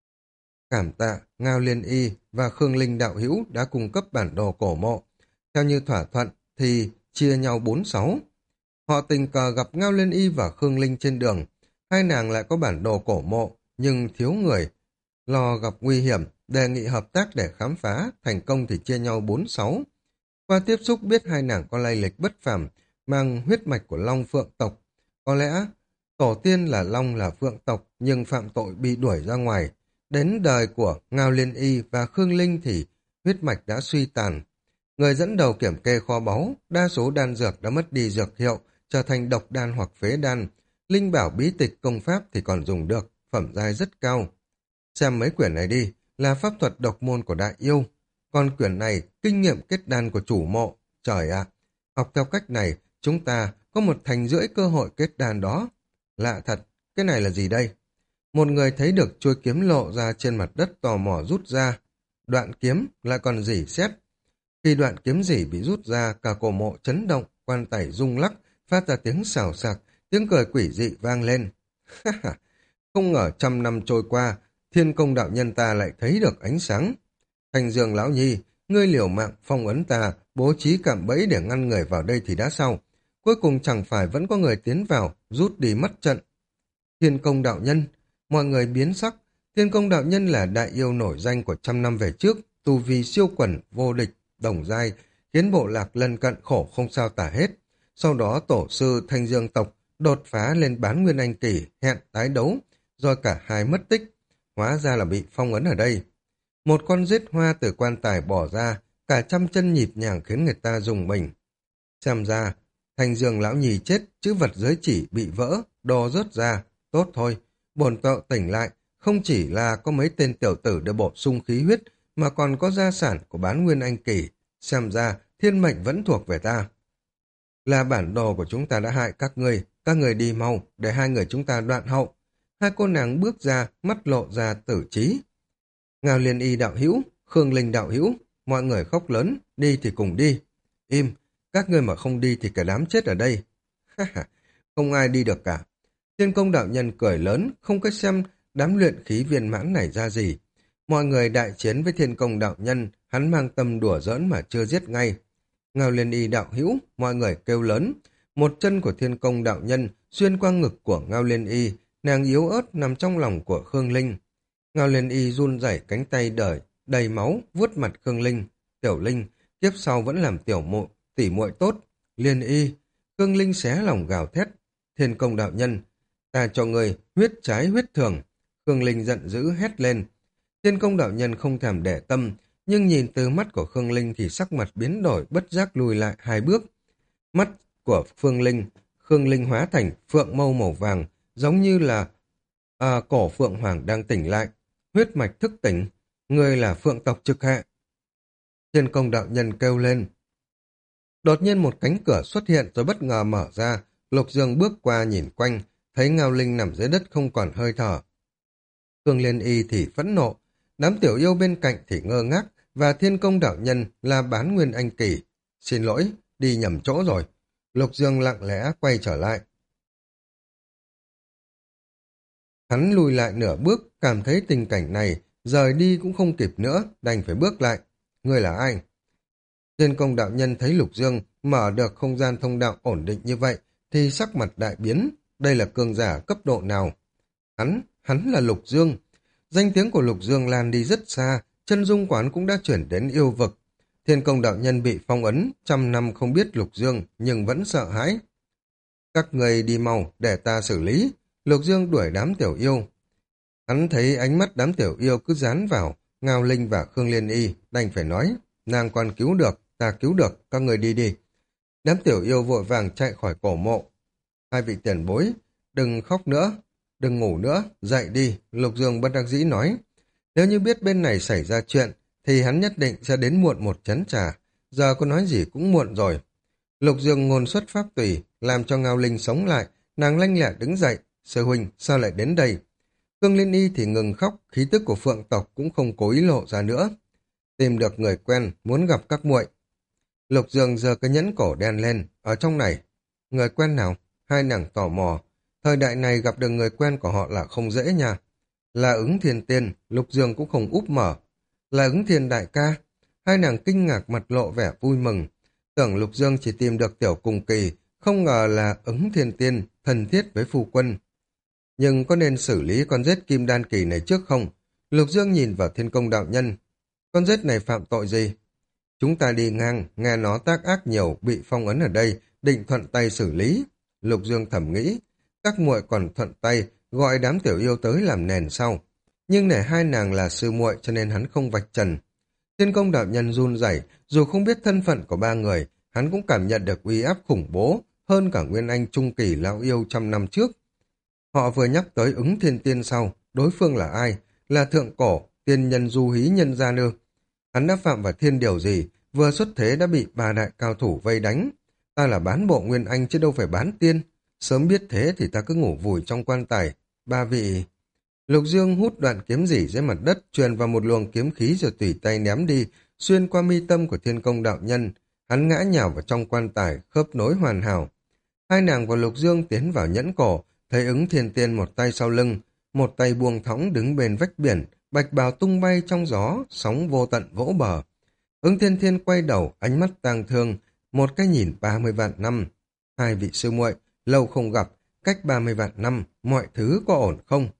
Cảm tạ, Ngao Liên Y và Khương Linh đạo hữu đã cung cấp bản đồ cổ mộ. Theo như thỏa thuận thì chia nhau 4-6. Họ tình cờ gặp Ngao Liên Y và Khương Linh trên đường. Hai nàng lại có bản đồ cổ mộ, nhưng thiếu người. Lo gặp nguy hiểm, đề nghị hợp tác để khám phá, thành công thì chia nhau 4-6. Qua tiếp xúc biết hai nàng có lai lịch bất phàm, mang huyết mạch của Long Phượng tộc. Có lẽ tổ tiên là Long là Phượng tộc, nhưng phạm tội bị đuổi ra ngoài. Đến đời của Ngao Liên Y và Khương Linh thì huyết mạch đã suy tàn. Người dẫn đầu kiểm kê kho báu, đa số đan dược đã mất đi dược hiệu, trở thành độc đan hoặc phế đan. Linh bảo bí tịch công pháp thì còn dùng được, phẩm giai rất cao. Xem mấy quyển này đi, là pháp thuật độc môn của đại yêu. Còn quyển này, kinh nghiệm kết đan của chủ mộ. Trời ạ, học theo cách này, chúng ta có 1,5 thành cơ hội kết đan đó. Lạ thật, cái này là gì đây? Một người thấy được chuôi kiếm lộ ra trên mặt đất tò mò rút ra. Đoạn kiếm lại còn rỉ sét. Khi đoạn kiếm rỉ bị rút ra, cả cổ mộ chấn động, quan tài rung lắc, phát ra tiếng xào xạc, tiếng cười quỷ dị vang lên. Không ngờ 100 năm trôi qua, thiên công đạo nhân ta lại thấy được ánh sáng. Thành Dương lão nhi, ngươi liều mạng phong ấn ta, bố trí cạm bẫy để ngăn người vào đây thì đã sao? Cuối cùng chẳng phải vẫn có người tiến vào, rút đi mất trận. Thiên công đạo nhân, mọi người biến sắc. Thiên công đạo nhân là đại yêu nổi danh của 100 năm về trước, tu vi siêu quần, vô địch, đồng giai, khiến bộ lạc lân cận khổ không sao tả hết. Sau đó tổ sư Thanh Dương tộc đột phá lên bán nguyên anh kỳ, hẹn tái đấu, rồi cả hai mất tích. Hóa ra là bị phong ấn ở đây. Một con rết hoa từ quan tài bỏ ra, cả 100 chân nhịp nhàng khiến người ta rùng mình. Xem ra, Thanh Dương lão nhì chết, chữ vật giới chỉ bị vỡ, đồ rớt ra. Tốt thôi, bổn tọa tỉnh lại, không chỉ là có mấy tên tiểu tử để bổ sung khí huyết, mà còn có gia sản của bán nguyên anh kỳ. Xem ra, thiên mệnh vẫn thuộc về ta. Là bản đồ của chúng ta đã hại các người đi mau, để hai người chúng ta đoạn hậu. Hai cô nàng bước ra, mắt lộ ra tử trí. Ngao Liên Y đạo hữu, Khương Linh đạo hữu, mọi người khóc lớn, đi thì cùng đi. Im, các ngươi mà không đi thì cả đám chết ở đây. Không ai đi được cả. Thiên công đạo nhân cười lớn, không có xem đám luyện khí viên mãn này ra gì. Mọi người đại chiến với thiên công đạo nhân, hắn mang tâm đùa giỡn mà chưa giết ngay. Ngao Liên Y đạo hữu, mọi người kêu lớn. Một chân của thiên công đạo nhân xuyên qua ngực của Ngao Liên Y, nàng yếu ớt nằm trong lòng của Khương Linh. Ngao Liên Y run rẩy cánh tay đầy máu, vuốt mặt Khương Linh. Tiểu Linh, tiếp sau vẫn làm tỉ muội tốt. Liên Y, Khương Linh xé lòng gào thét. Thiên công đạo nhân, ta cho người huyết trái huyết thường. Khương Linh giận dữ hét lên. Thiên công đạo nhân không thèm để tâm, nhưng nhìn từ mắt của Khương Linh thì sắc mặt biến đổi, bất giác lùi lại 2 bước. Mắt của Khương Linh hóa thành phượng mâu màu vàng, giống như là cổ phượng hoàng đang tỉnh lại. Huyết mạch thức tỉnh, người là phượng tộc trực hệ. Thiên công đạo nhân kêu lên. Đột nhiên một cánh cửa xuất hiện rồi bất ngờ mở ra, Lục Dương bước qua nhìn quanh, thấy Ngao Linh nằm dưới đất không còn hơi thở. Khương Liên Y thì phẫn nộ, đám tiểu yêu bên cạnh thì ngơ ngác, và Thiên Công đạo nhân là Bán Nguyên Anh Kỳ. Xin lỗi, đi nhầm chỗ rồi. Lục Dương lặng lẽ quay trở lại. Hắn lùi lại nửa bước, cảm thấy tình cảnh này, rời đi cũng không kịp nữa, đành phải bước lại. Ngươi là ai? Thiên Công đạo nhân thấy Lục Dương mở được không gian thông đạo ổn định như vậy, thì sắc mặt đại biến. Đây là cường giả cấp độ nào? Hắn là Lục Dương. Danh tiếng của Lục Dương lan đi rất xa, chân dung quán cũng đã chuyển đến yêu vực. Thiên Công đạo nhân bị phong ấn, trăm năm không biết Lục Dương, nhưng vẫn sợ hãi. Các người đi mau, để ta xử lý. Lục Dương đuổi đám tiểu yêu. Hắn thấy ánh mắt đám tiểu yêu cứ dán vào, Ngao Linh và Khương Liên Y, đành phải nói, nàng còn cứu được, ta cứu được, các người đi đi. Đám tiểu yêu vội vàng chạy khỏi cổ mộ. Hai vị tiền bối, đừng khóc nữa, đừng ngủ nữa, dậy đi, Lục Dương bất đắc dĩ nói. Nếu như biết bên này xảy ra chuyện, thì hắn nhất định sẽ đến muộn một chén trà, giờ có nói gì cũng muộn rồi. Lục Dương ngôn xuất pháp tùy, làm cho Ngao Linh sống lại, nàng lanh lẹ đứng dậy, sư huynh, sao lại đến đây? Khương Liên Y thì ngừng khóc, khí tức của phượng tộc cũng không cố ý lộ ra nữa. Tìm được người quen, muốn gặp các muội. Lục Dương giơ cái nhẫn cổ đen lên, ở trong này. Người quen nào? Hai nàng tò mò. Thời đại này gặp được người quen của họ là không dễ nha. Là Ứng Thiên Tiên, Lục Dương cũng không úp mở. Là Ứng Thiên đại ca. Hai nàng kinh ngạc mặt lộ vẻ vui mừng. Tưởng Lục Dương chỉ tìm được tiểu cùng kỳ, không ngờ là Ứng Thiên Tiên, thân thiết với phu quân. Nhưng có nên xử lý con rết kim đan kỳ này trước không? Lục Dương nhìn vào Thiên Công đạo nhân. Con rết này phạm tội gì? Chúng ta đi ngang, nghe nó tác ác nhiều, bị phong ấn ở đây, định thuận tay xử lý. Lục Dương thầm nghĩ, các muội còn thuận tay, gọi đám tiểu yêu tới làm nền sau. Nhưng để hai nàng là sư muội cho nên hắn không vạch trần. Thiên Công đạo nhân run rẩy, dù không biết thân phận của ba người, hắn cũng cảm nhận được uy áp khủng bố hơn cả Nguyên Anh trung kỳ lão yêu trăm năm trước. Họ vừa nhắc tới Ứng Thiên Tiên sau, đối phương là ai? Là thượng cổ, tiên nhân du hí nhân gia nư. Hắn đã phạm vào thiên điều gì? Vừa xuất thế đã bị ba đại cao thủ vây đánh. Ta là bán bộ Nguyên Anh chứ đâu phải bán tiên. Sớm biết thế thì ta cứ ngủ vùi trong quan tài. Ba vị... Lục Dương hút đoạn kiếm rỉ dưới mặt đất, truyền vào một luồng kiếm khí rồi tùy tay ném đi, xuyên qua mi tâm của Thiên Công đạo nhân. Hắn ngã nhào vào trong quan tài, khớp nối hoàn hảo. Hai nàng và Lục Dương tiến vào nhẫn cổ, thấy Ứng Thiên Tiên một tay sau lưng, một tay buông thõng đứng bên vách biển, bạch bào tung bay trong gió, sóng vô tận vỗ bờ. Ứng Thiên Thiên quay đầu, ánh mắt tang thương, một cái nhìn 30 vạn năm. Hai vị sư muội, lâu không gặp, cách 30 vạn năm, mọi thứ có ổn không?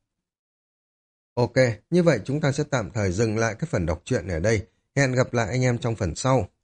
Ok, như vậy chúng ta sẽ tạm thời dừng lại cái phần đọc truyện ở đây. Hẹn gặp lại anh em trong phần sau.